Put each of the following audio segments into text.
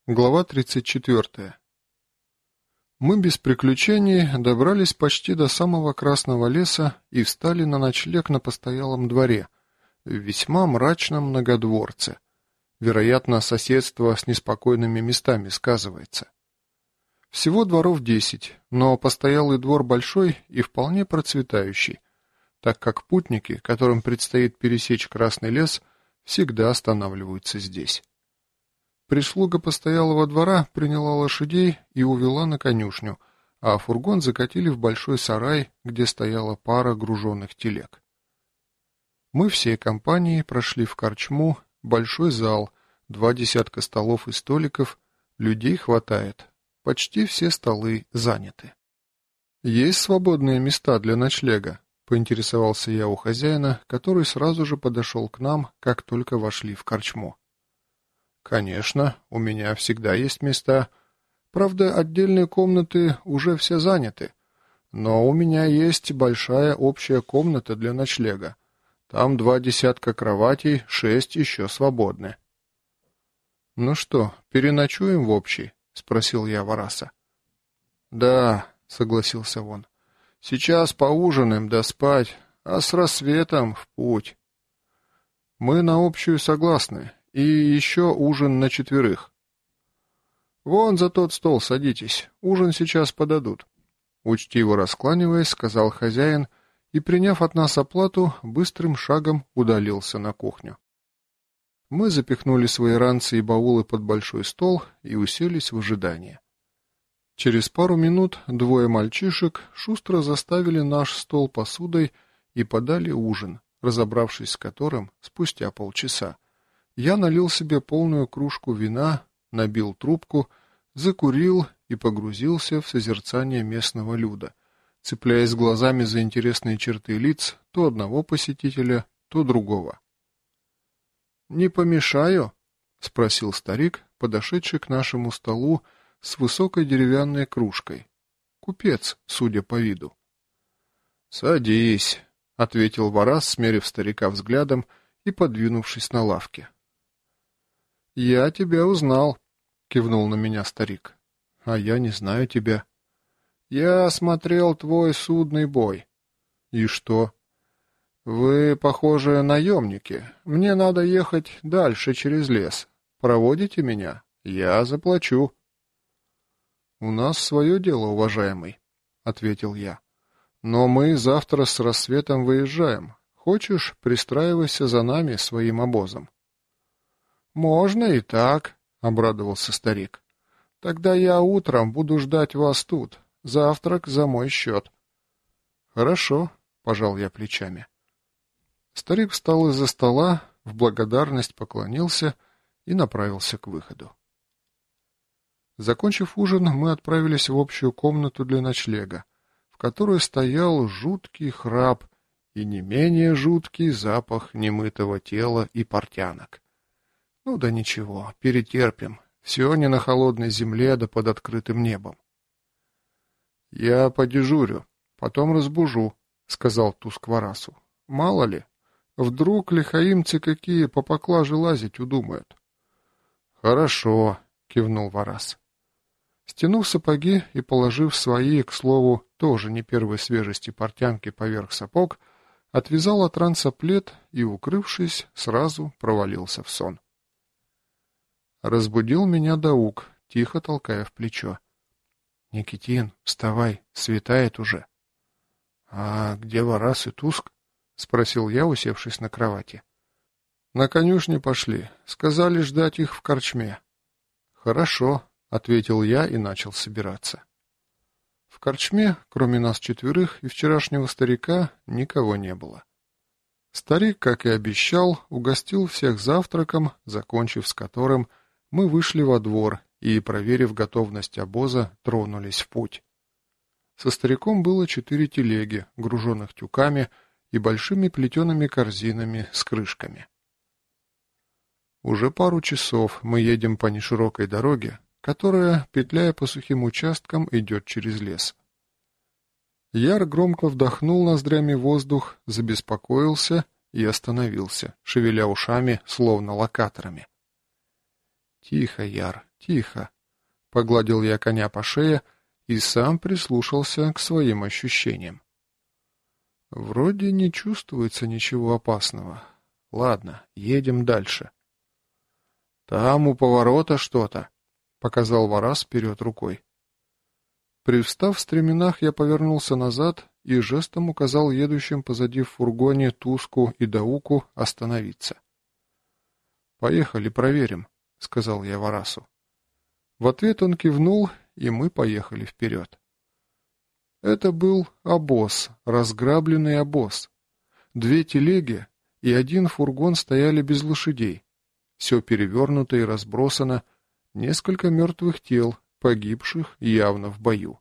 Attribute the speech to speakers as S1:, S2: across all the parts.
S1: Глава 34. Мы без приключений добрались почти до самого Красного леса и встали на ночлег на постоялом дворе, в весьма мрачном многодворце. Вероятно, соседство с неспокойными местами сказывается. Всего дворов 10, но постоялый двор большой и вполне процветающий, так как путники, которым предстоит пересечь Красный лес, всегда останавливаются здесь. Прислуга постоялого двора приняла лошадей и увела на конюшню, а фургон закатили в большой сарай, где стояла пара груженных телег. Мы всей компанией прошли в корчму, большой зал, 2 десятка столов и столиков, людей хватает, почти все столы заняты. «Есть свободные места для ночлега?» — поинтересовался я у хозяина, который сразу же подошел к нам, как только вошли в корчму. «Конечно, у меня всегда есть места. Правда, отдельные комнаты уже все заняты. Но у меня есть большая общая комната для ночлега. Там 2 десятка кроватей, 6 еще свободны». «Ну что, переночуем в общей?» — спросил я Вараса. «Да», — согласился он. «Сейчас поужинаем да спать, а с рассветом в путь». «Мы на общую согласны. И еще ужин на 4. «Вон за тот стол садитесь, ужин сейчас подадут», — учтиво раскланиваясь, сказал хозяин и, приняв от нас оплату, быстрым шагом удалился на кухню. Мы запихнули свои ранцы и баулы под большой стол и уселись в ожидании. Через пару минут 2 мальчишек шустро заставили наш стол посудой и подали ужин, разобравшись с которым спустя полчаса. Я налил себе полную кружку вина, набил трубку, закурил и погрузился в созерцание местного люда, цепляясь глазами за интересные черты лиц то одного посетителя, то другого. «Не помешаю?» — спросил старик, подошедший к нашему столу с высокой деревянной кружкой. Купец, судя по виду. «Садись», — ответил Варас, смерив старика взглядом и подвинувшись на лавке. «Я тебя узнал», — кивнул на меня старик. «А я не знаю тебя». «Я смотрел твой судный бой». «И что?» «Вы, похоже, наемники. Мне надо ехать дальше через лес. Проводите меня? Я заплачу». «У нас свое дело, уважаемый», — ответил я. «Но мы завтра с рассветом выезжаем. Хочешь, пристраивайся за нами своим обозом». «Можно и так», — обрадовался старик. «Тогда я утром буду ждать вас тут. Завтрак за мой счет». «Хорошо», — пожал я плечами. Старик встал из-за стола, в благодарность поклонился и направился к выходу. Закончив ужин, мы отправились в общую комнату для ночлега, в которой стоял жуткий храп и не менее жуткий запах немытого тела и портянок. Ну да ничего, перетерпим. Все не на холодной земле, да под открытым небом. «Я подежурю, потом разбужу», — сказал Туск Варасу. «Мало ли, вдруг лихаимцы какие по поклаже лазить удумают». «Хорошо», — кивнул Варас. Стянув сапоги и положив свои, к слову, тоже не первой свежести портянки поверх сапог, отвязал от ранца плед и, укрывшись, сразу провалился в сон. Разбудил меня Даук, тихо толкая в плечо. «Никитин, вставай, светает уже». «А где Варас и Туск?» — спросил я, усевшись на кровати. «На конюшне пошли. Сказали ждать их в корчме». «Хорошо», — ответил я и начал собираться. В корчме, кроме нас 4 и вчерашнего старика, никого не было. Старик, как и обещал, угостил всех завтраком, закончив с которым мы вышли во двор и, проверив готовность обоза, тронулись в путь. Со стариком было 4 телеги, груженных тюками и большими плетеными корзинами с крышками. Уже пару часов мы едем по неширокой дороге, которая, петляя по сухим участкам, идет через лес. Яр громко вдохнул ноздрями воздух, забеспокоился и остановился, шевеля ушами, словно локаторами. «Тихо, Яр, Тихо. Погладил я коня по шее и сам прислушался к своим ощущениям. Вроде не чувствуется ничего опасного. Ладно, едем дальше. Там у поворота что-то, показал Варас вперед рукой. Привстав в стременах, я повернулся назад и жестом указал едущим позади в фургоне Туску и Дауку остановиться. «Поехали, проверим», — сказал я Варасу. В ответ он кивнул, и мы поехали вперед. Это был обоз, разграбленный обоз. 2 телеги и 1 фургон стояли без лошадей. Все перевернуто и разбросано, несколько мертвых тел, погибших явно в бою.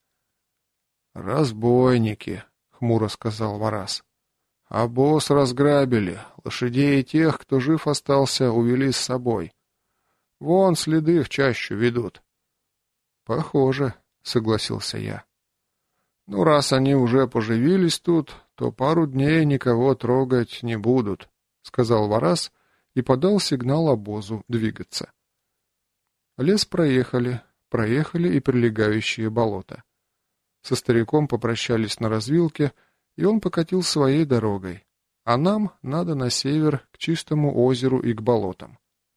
S1: «Разбойники», — хмуро сказал Варас. «Обоз разграбили, лошадей и тех, кто жив остался, увели с собой. Вон следы в чащу ведут». «Похоже», — согласился я. «Ну, раз они уже поживились тут, то пару дней никого трогать не будут», — сказал Варас и подал сигнал обозу двигаться. Лес проехали и прилегающие болота. Со стариком попрощались на развилке, и он покатил своей дорогой, а нам надо на север, к чистому озеру и к болотам.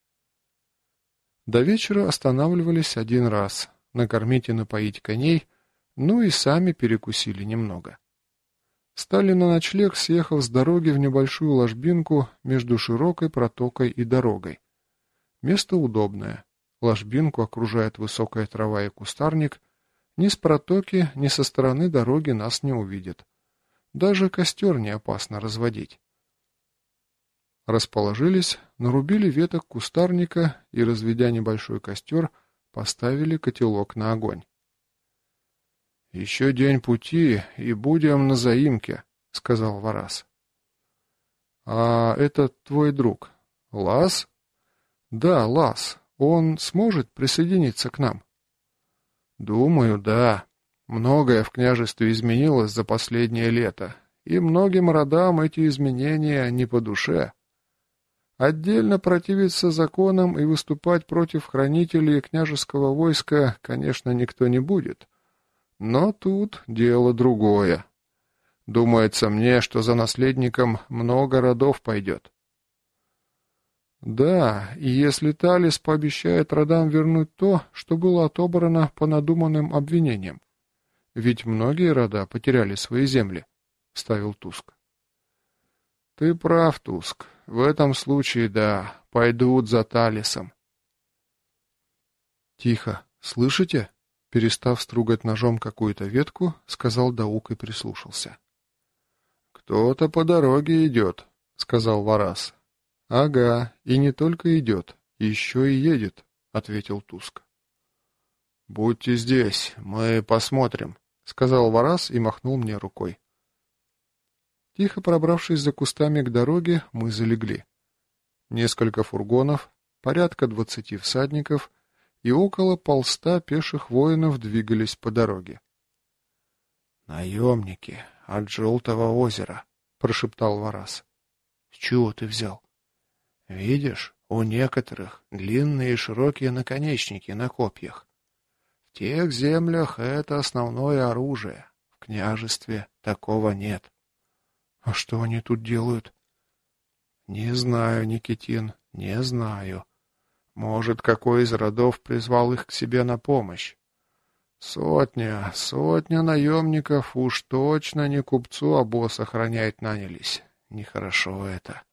S1: До вечера останавливались 1 раз, накормить и напоить коней, ну и сами перекусили немного. Стали на ночлег, съехав с дороги в небольшую ложбинку между широкой протокой и дорогой. Место удобное. Ложбинку окружает высокая трава и кустарник. Ни с протоки, ни со стороны дороги нас не увидят. Даже костер не опасно разводить. Расположились, нарубили веток кустарника и, разведя небольшой костер, поставили котелок на огонь. «Еще день пути, и будем на заимке», — сказал Варас. «А это твой друг, Лас?» «Да, Лас. Он сможет присоединиться к нам?» «Думаю, да. Многое в княжестве изменилось за последнее лето, и многим родам эти изменения не по душе. Отдельно противиться законам и выступать против хранителей княжеского войска, конечно, никто не будет. Но тут дело другое. Думается мне, что за наследником много родов пойдет». «Да, и если Талис пообещает родам вернуть то, что было отобрано по надуманным обвинениям. Ведь многие рода потеряли свои земли», — вставил Туск. «Ты прав, Туск. В этом случае, да, пойдут за Талисом». «Тихо, слышите?» — перестав стругать ножом какую-то ветку, сказал Даук и прислушался. «Кто-то по дороге идет», — сказал Варас. «Ага, и не только идет, еще и едет», — ответил Туск. «Будьте здесь, мы посмотрим», — сказал Варас и махнул мне рукой. Тихо пробравшись за кустами к дороге, мы залегли. Несколько фургонов, порядка 20 всадников и около 100 пеших воинов двигались по дороге. «Наемники от Желтого озера», — прошептал Варас. «С чего ты взял?» «Видишь, у некоторых длинные и широкие наконечники на копьях. В тех землях это основное оружие. В княжестве такого нет». «А что они тут делают?» «Не знаю, Никитин, не знаю. Может, какой из родов призвал их к себе на помощь. Сотня наемников уж точно не купцу обоз охранять нанялись. Нехорошо это».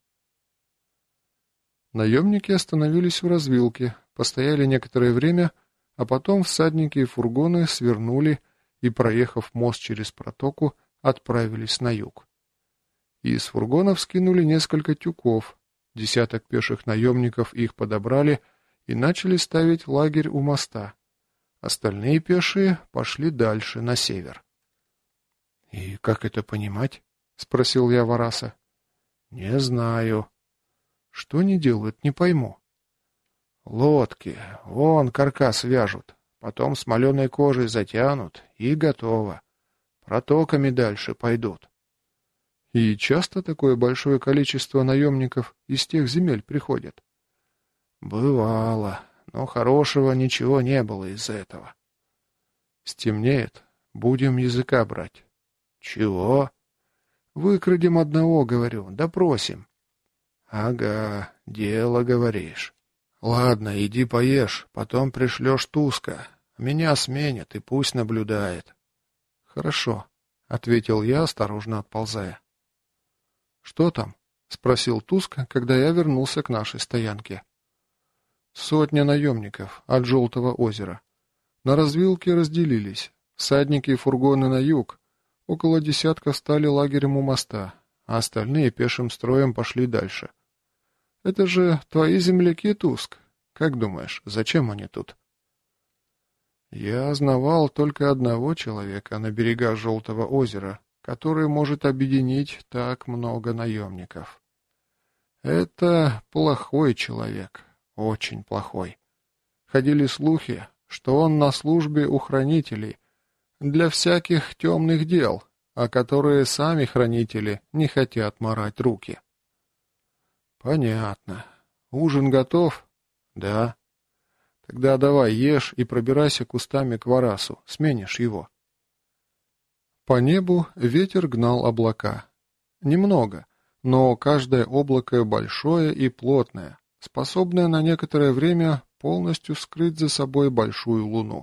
S1: Наемники остановились в развилке, постояли некоторое время, а потом всадники и фургоны свернули и, проехав мост через протоку, отправились на юг. Из фургонов скинули несколько тюков, 10 пеших наемников их подобрали и начали ставить лагерь у моста. Остальные пешие пошли дальше, на север. «И как это понимать?» — спросил я Вараса. «Не знаю». «Что они делают, не пойму». «Лодки, вон каркас вяжут, потом смоленой кожей затянут, и готово. Протоками дальше пойдут». «И часто такое большое количество наемников из тех земель приходят?» «Бывало, но хорошего ничего не было из-за этого. Стемнеет, будем языка брать. Чего? Выкрадем одного, говорю, допросим. Ага, дело, говоришь. Ладно, иди поешь, потом пришлешь Туска. Меня сменят и пусть наблюдает. Хорошо, ответил я, осторожно отползая. Что там? Спросил Туск, когда я вернулся к нашей стоянке. 100 наемников от Желтого озера. На развилке разделились. Всадники и фургоны на юг. Около десятка стали лагерем у моста, а остальные пешим строем пошли дальше. Это же твои земляки, Туск. Как думаешь, зачем они тут? Я знавал только одного человека на берегах Желтого озера, который может объединить так много наемников. Это плохой человек, очень плохой. Ходили слухи, что он на службе у хранителей для всяких темных дел, о которые сами хранители не хотят марать руки. Понятно. Ужин готов? Да. Тогда давай ешь и пробирайся кустами к Варасу, сменишь его. По небу ветер гнал облака. Немного, но каждое облако большое и плотное, способное на некоторое время полностью скрыть за собой большую луну.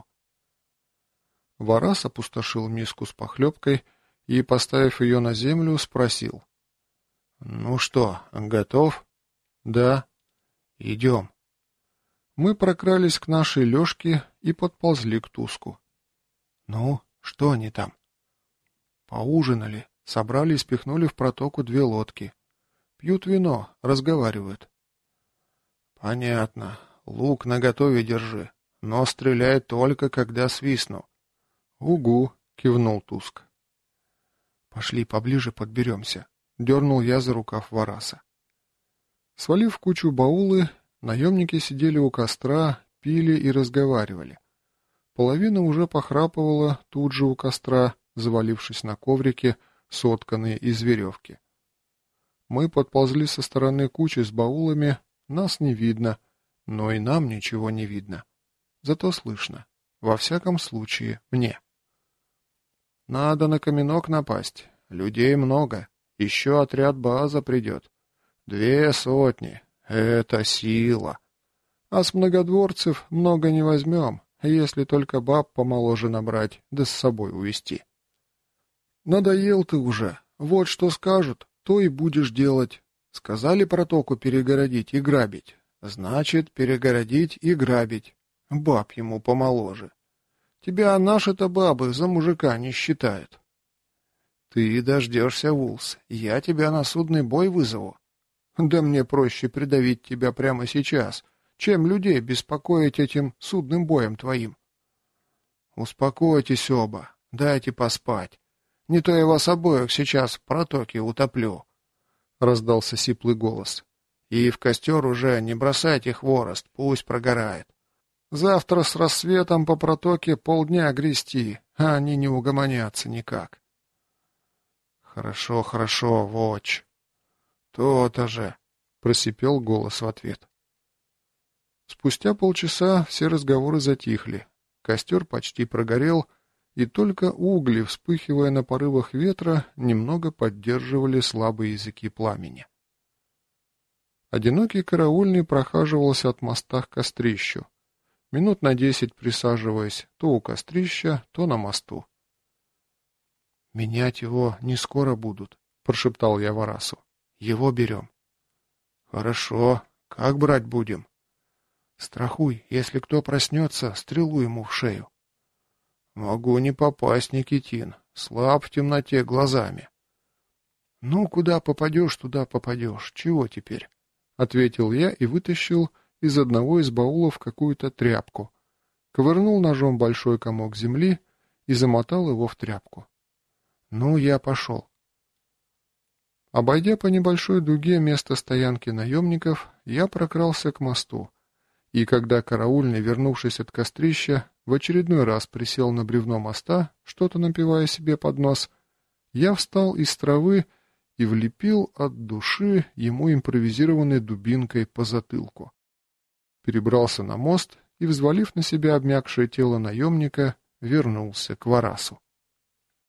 S1: Варас опустошил миску с похлебкой и, поставив ее на землю, спросил. — Ну что, готов? — Да. — Идем. Мы прокрались к нашей лёжке и подползли к Туску. — Ну, что они там? — Поужинали, собрали и спихнули в протоку 2 лодки. Пьют вино, разговаривают. — Понятно. Лук наготове держи, но стреляй только, когда свистну. — Угу, — кивнул Туск. — Пошли поближе подберемся, — дернул я за рукав Вараса. Свалив в кучу баулы, наемники сидели у костра, пили и разговаривали. Половина уже похрапывала тут же у костра, завалившись на коврике, сотканные из веревки. Мы подползли со стороны кучи с баулами, нас не видно, но и нам ничего не видно. Зато слышно. Во всяком случае, мне. Надо на каменок напасть. Людей много. Еще отряд Бааза придет. 200. Это сила. А с многодворцев много не возьмем, если только баб помоложе набрать, да с собой увезти. Надоел ты уже. Вот что скажут, то и будешь делать. Сказали протоку перегородить и грабить. Значит, перегородить и грабить. Баб ему помоложе. Тебя наши-то бабы за мужика не считают. Ты дождешься, Вулс. Я тебя на судный бой вызову. Да мне проще придавить тебя прямо сейчас, чем людей беспокоить этим судным боем твоим. Успокойтесь оба, дайте поспать. Не то я вас обоих сейчас в протоке утоплю. Раздался сиплый голос. И в костер уже не бросайте хворост, пусть прогорает. Завтра с рассветом по протоке полдня грести, а они не угомонятся никак. Хорошо, хорошо, воч. То-то же, просипел голос в ответ. Спустя полчаса все разговоры затихли. Костер почти прогорел, и только угли, вспыхивая на порывах ветра, немного поддерживали слабые языки пламени. Одинокий караульный прохаживался от моста к кострищу, минут на 10 присаживаясь то у кострища, то на мосту. — Менять его не скоро будут, — прошептал я Варасу. — Его берем. — Хорошо. Как брать будем? — Страхуй, если кто проснется, стрелу ему в шею. — Могу не попасть, Никитин. Слаб в темноте глазами. — Ну, куда попадешь, туда попадешь. Чего теперь? — ответил я и вытащил из одного из баулов какую-то тряпку, ковырнул ножом большой комок земли и замотал его в тряпку. Ну, я пошел. Обойдя по небольшой дуге место стоянки наемников, я прокрался к мосту, и когда караульный, вернувшись от кострища, в очередной раз присел на бревно моста, что-то напивая себе под нос, я встал из травы и влепил от души ему импровизированной дубинкой по затылку. перебрался на мост и, взвалив на себя обмякшее тело наемника, вернулся к Варасу.